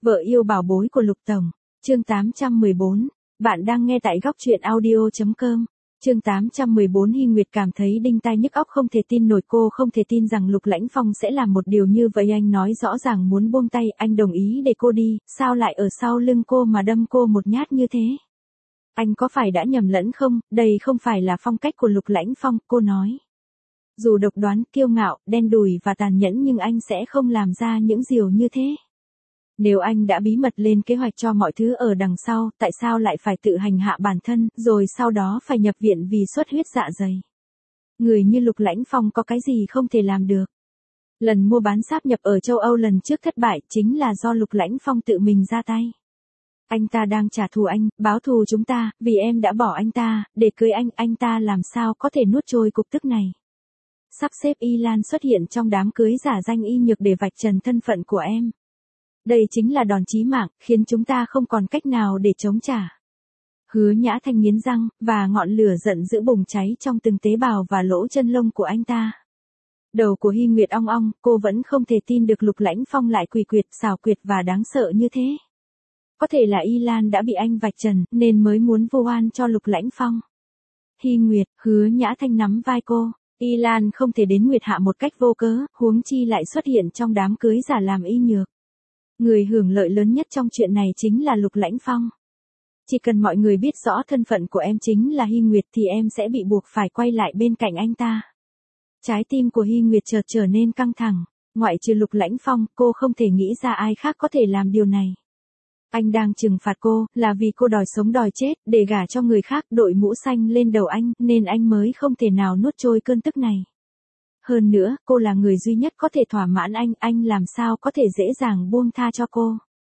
Vợ yêu bảo bối của Lục Tổng. Chương 814. Bạn đang nghe tại góc truyện audio.com. Chương 814. Hy Nguyệt cảm thấy đinh tai nhức óc, không thể tin nổi, cô không thể tin rằng Lục Lãnh Phong sẽ làm một điều như vậy. Anh nói rõ ràng muốn buông tay, anh đồng ý để cô đi, sao lại ở sau lưng cô mà đâm cô một nhát như thế? Anh có phải đã nhầm lẫn không? Đây không phải là phong cách của Lục Lãnh Phong, cô nói. Dù độc đoán, kiêu ngạo, đen đủi và tàn nhẫn nhưng anh sẽ không làm ra những điều như thế. Nếu anh đã bí mật lên kế hoạch cho mọi thứ ở đằng sau, tại sao lại phải tự hành hạ bản thân, rồi sau đó phải nhập viện vì xuất huyết dạ dày? Người như Lục Lãnh Phong có cái gì không thể làm được? Lần mua bán sáp nhập ở châu Âu lần trước thất bại chính là do Lục Lãnh Phong tự mình ra tay. Anh ta đang trả thù anh, báo thù chúng ta, vì em đã bỏ anh ta, để cưới anh ta làm sao có thể nuốt trôi cục tức này. Sắp xếp Y Lan xuất hiện trong đám cưới giả danh Y Nhược để vạch trần thân phận của em. Đây chính là đòn chí mạng, khiến chúng ta không còn cách nào để chống trả. Hứa Nhã Thanh nghiến răng, và ngọn lửa giận dữ bùng cháy trong từng tế bào và lỗ chân lông của anh ta. Đầu của Hy Nguyệt ong ong, cô vẫn không thể tin được Lục Lãnh Phong lại quỷ quyệt, xảo quyệt và đáng sợ như thế. Có thể là Y Lan đã bị anh vạch trần, nên mới muốn vu oan cho Lục Lãnh Phong. Hy Nguyệt, Hứa Nhã Thanh nắm vai cô. Y Lan không thể đến Nguyệt Hạ một cách vô cớ, huống chi lại xuất hiện trong đám cưới giả làm Y Nhược. Người hưởng lợi lớn nhất trong chuyện này chính là Lục Lãnh Phong. Chỉ cần mọi người biết rõ thân phận của em chính là Hy Nguyệt thì em sẽ bị buộc phải quay lại bên cạnh anh ta. Trái tim của Hy Nguyệt chợt trở nên căng thẳng. Ngoại trừ Lục Lãnh Phong, cô không thể nghĩ ra ai khác có thể làm điều này. Anh đang trừng phạt cô, là vì cô đòi sống đòi chết, để gả cho người khác, đội mũ xanh lên đầu anh, nên anh mới không thể nào nuốt trôi cơn tức này. Hơn nữa, cô là người duy nhất có thể thỏa mãn anh làm sao có thể dễ dàng buông tha cho cô.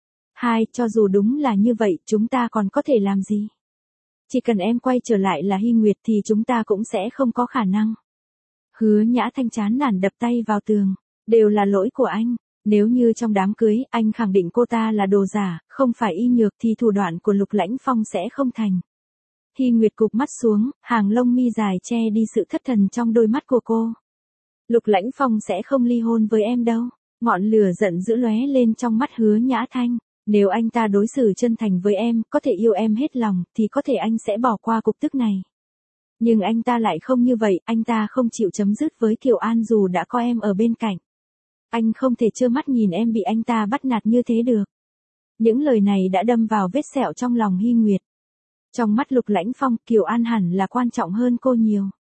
Cho dù đúng là như vậy, chúng ta còn có thể làm gì? Chỉ cần em quay trở lại là Hy Nguyệt thì chúng ta cũng sẽ không có khả năng. Hứa Nhã Thanh chán nản đập tay vào tường. Đều là lỗi của anh. Nếu như trong đám cưới, anh khẳng định cô ta là đồ giả, không phải Y Nhược thì thủ đoạn của Lục Lãnh Phong sẽ không thành. Hy Nguyệt cụp mắt xuống, hàng lông mi dài che đi sự thất thần trong đôi mắt của cô. Lục Lãnh Phong sẽ không ly hôn với em đâu. Ngọn lửa giận dữ lóe lên trong mắt Hứa Nhã Thanh. Nếu anh ta đối xử chân thành với em, có thể yêu em hết lòng, thì có thể anh sẽ bỏ qua cục tức này. Nhưng anh ta lại không như vậy, anh ta không chịu chấm dứt với Kiều An dù đã có em ở bên cạnh. Anh không thể trơ mắt nhìn em bị anh ta bắt nạt như thế được. Những lời này đã đâm vào vết sẹo trong lòng Hy Nguyệt. Trong mắt Lục Lãnh Phong, Kiều An hẳn là quan trọng hơn cô nhiều.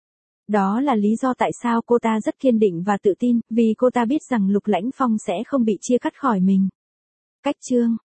Đó là lý do tại sao cô ta rất kiên định và tự tin, vì cô ta biết rằng Lục Lãnh Phong sẽ không bị chia cắt khỏi mình. Cách chương